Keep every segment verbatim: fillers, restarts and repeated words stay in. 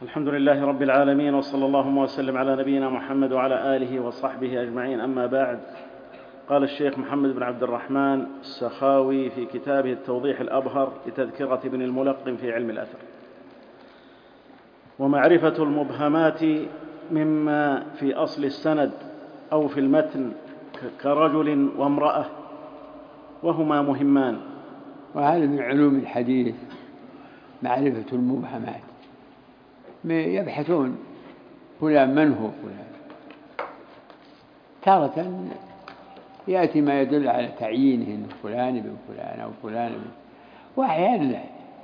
الحمد لله رب العالمين، وصلى الله وسلم على نبينا محمد وعلى آله وصحبه أجمعين. أما بعد، قال الشيخ محمد بن عبد الرحمن السخاوي في كتابه التوضيح الأبهر لتذكرة ابن الملقن في علم الأثر: ومعرفة المبهمات مما في أصل السند أو في المتن كرجل وامرأة وهما مهمان. وهذا من علوم الحديث، معرفة المبهمات. يبحثون فلان من هو فلان، تارة يأتي ما يدل على تعيينه فلان بن فلان أو فلان بن، وأحيانا لا.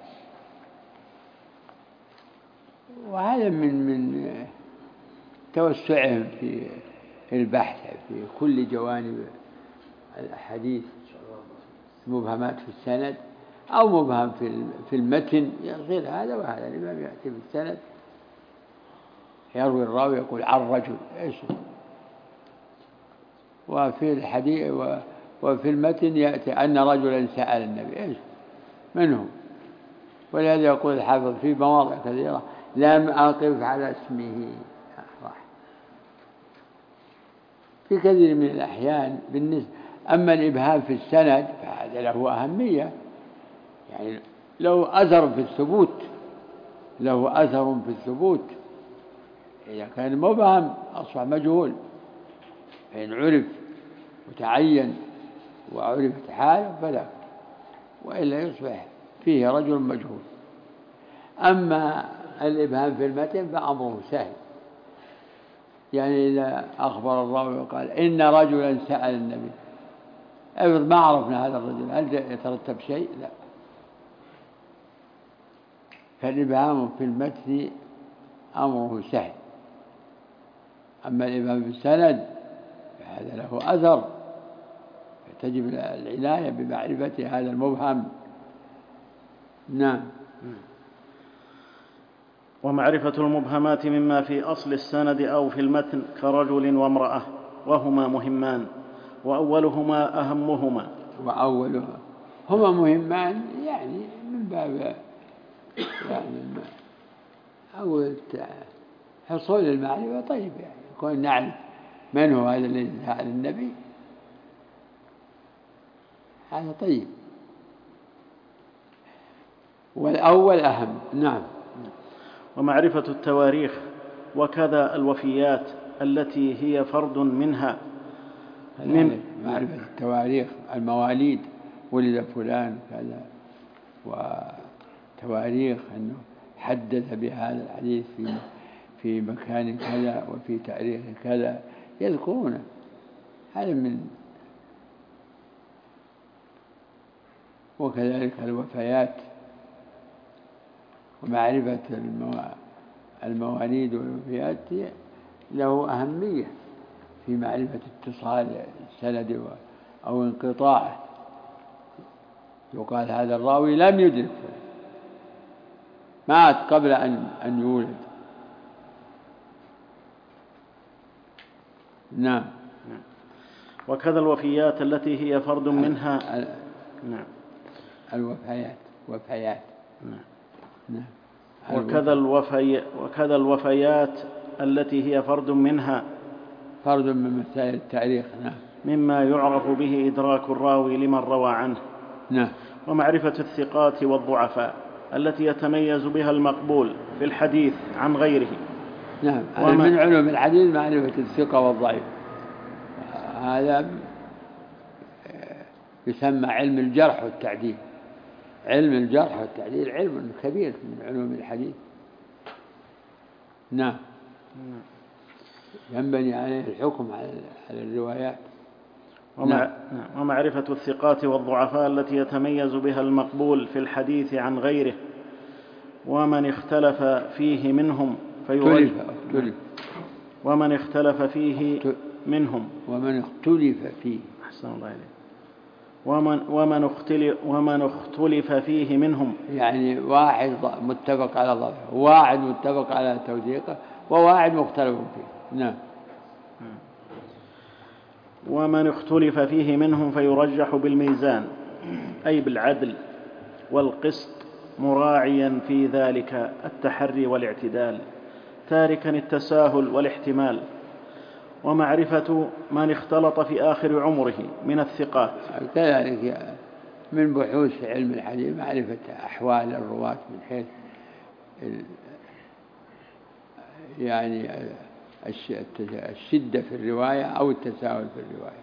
وهذا من من توسعهم في البحث في كل جوانب الأحاديث، مبهمات في السند أو مبهم في المتن، يصير هذا وهذا. الإمام يأتي في السند يروي الراوي يقول عن رجل إيش، وفي الحديث وفي المتن يأتي أن رجلا سأل النبي إيش منه. ولهذا يقول الحافظ في مواضع كثيرة لم أقف على اسمه في كثير من الأحيان. بالنسبة أما الإبهام في السند فهذا له أهمية، يعني له أثر في الثبوت، له أثر في الثبوت. إذا كان مبهم أصبح مجهول، فإن عرف وتعين وعرفت حاله فلا، وإلا يصبح فيه رجل مجهول. أما الإبهام في المتن فأمره سهل، يعني إذا أخبر الراوي وقال إن رجلا سأل النبي، أفرض ما عرفنا هذا الرجل، هل يترتب شيء؟ لا. فالإبهام في المتن أمره سهل. أما الإبهام في السند فهذا له أثر، فتجب العناية بمعرفة هذا المبهم. نعم. ومعرفة المبهمات مما في أصل السند أو في المتن كرجل وامرأة وهما مهمان، وأولهما أهمهما. وأولهما هما مهمان، يعني من باب يعني أول حصول المعرفة. طيب، يعني يكون نعرف من هو هذا الذي سأل النبي، هذا طيب. والأول أهم. نعم. ومعرفة التواريخ وكذا الوفيات التي هي فرد منها. من معرفة التواريخ، المواليد، ولد فلان كذا، وتواريخ أنه حدث بهذا الحديث في في مكان كذا وفي تاريخ كذا، يذكرونه. هذا من. وكذلك الوفيات، ومعرفة المواليد والوفيات له أهمية في معرفة اتصال السند أو انقطاعه. يقال هذا الراوي لم يدرك، مات قبل أن أن يولد. نعم. وكذا الوفيات التي هي فرد منها. نعم. الوفيات وفيات. نعم. نعم. وكذا الوفي وكذا الوفيات التي هي فرد منها، فرد من مسائل التاريخ. نعم. مما يعرف به إدراك الراوي لمن روى عنه. نعم. ومعرفة الثقات والضعفاء التي يتميز بها المقبول في الحديث عن غيره. نعم. من علوم الحديث معرفة الثقة والضعيف. هذا يسمى علم الجرح والتعديل. علم الجرح والتعديل علم كبير من علوم الحديث. نعم. ينبني عليه الحكم على الروايات. ومع ومعرفة الثقات والضعفاء التي يتميز بها المقبول في الحديث عن غيره، ومن اختلف فيه منهم فيرجح. ومن اختلف فيه منهم ومن اختلف فيه. أحسن الله إليك. ومن ومن اختلف ومن اختلف فيه منهم، يعني واحد متفق على ضبطه، وواحد متفق على توثيقه، وواحد مختلف فيه. نعم. ومن اختلف فيه منهم فيرجح بالميزان، أي بالعدل والقسط مراعيا في ذلك التحري والاعتدال، تاركا التساهل والاحتمال. ومعرفة من اختلط في آخر عمره من الثقات. كذلك من بحوث في علم الحديث معرفة أحوال الرواة من حيث يعني الشدة في الرواية أو التساهل في الرواية.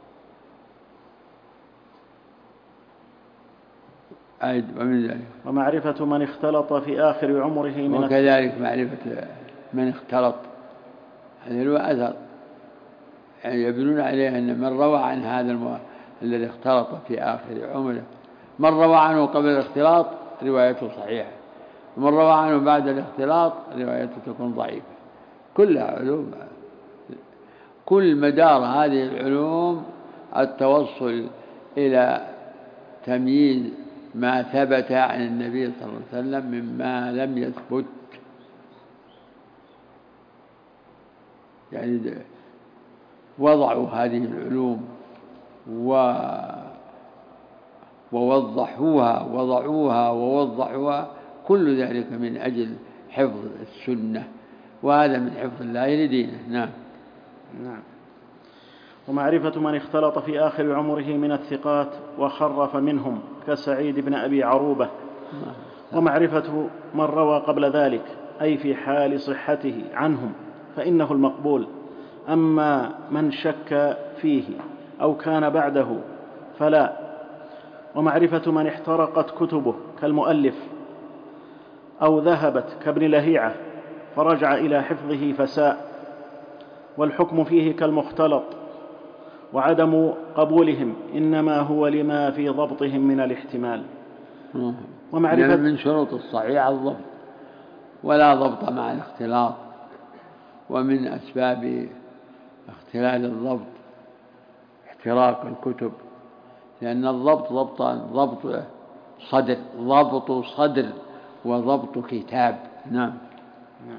ومن ذلك ومعرفة من اختلط في آخر عمره من وكذلك معرفة من اختلط، هذا له أثر، يعني يبنون عليه أن من روى عن هذا المو... الذي اختلط في آخر عمره، من روى عنه قبل الاختلاط روايته صحيحة، ومن روى عنه بعد الاختلاط روايته تكون ضعيفة. كلها علوم، كل مدار هذه العلوم التوصل إلى تمييز ما ثبت عن النبي صلى الله عليه وسلم مما لم يثبت. يعني وضعوا هذه العلوم و ووضحوها وضعوها ووضحوها، كل ذلك من أجل حفظ السنة، وهذا من حفظ الله لدينه. نعم. نعم. ومعرفة من اختلط في آخر عمره من الثقات وخرف منهم كسعيد بن أبي عروبة. ومعرفة من روى قبل ذلك أي في حال صحته عنهم فإنه المقبول، أما من شك فيه أو كان بعده فلا. ومعرفة من احترقت كتبه كالمؤلف أو ذهبت كابن لهيعة فرجع إلى حفظه فساء، والحكم فيه كالمختلط، وعدم قبولهم إنما هو لما في ضبطهم من الاحتمال. ومعرفة من شروط الصحيح الضبط، ولا ضبط مع الاختلاط. ومن أسباب اختلال الضبط احتراق الكتب، لأن الضبط ضبط ضبط صدر ضبط صدر وضبط كتاب. نعم. نعم.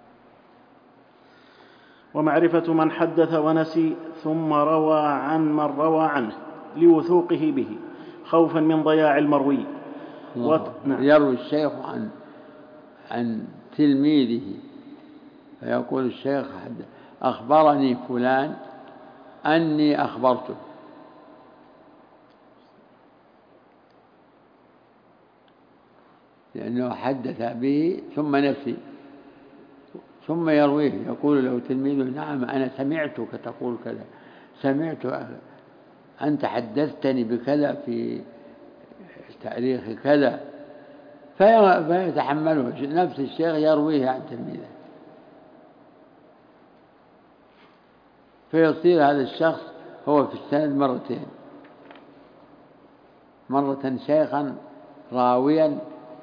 ومعرفة من حدث ونسي ثم روى عن من روى عنه لوثوقه به خوفا من ضياع المروي. وت... نعم. يروي الشيخ عن عن تلميذه فيقول الشيخ أخبرني فلان أني أخبرته، لأنه حدث به ثم نسي ثم يرويه، يقول له تلميذه نعم أنا سمعتك تقول كذا، سمعت أنت حدثتني بكذا في تاريخ كذا، فيتحمله نفس الشيخ يرويه عن تلميذه، فيصير هذا الشخص هو في السند مرتين، مرة شيخا راويا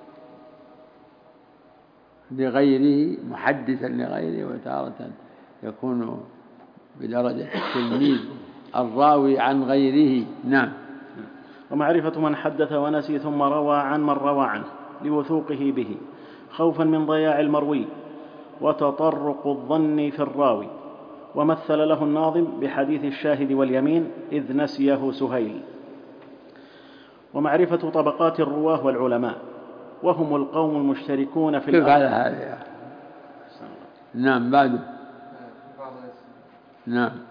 لغيره محدثا لغيره، وتارة يكون بدرجة التلميذ الراوي عن غيره. نعم. ومعرفة من حدث ونسي ثم روى عن من روى عنه لوثوقه به خوفا من ضياع المروي وتطرق الظن في الراوي. ومثل له الناظم بحديث الشاهد واليمين إذ نسيه سهيل. ومعرفة طبقات الرواه والعلماء وهم القوم المشتركون في كيف على هذا؟ نعم. بعد. نعم.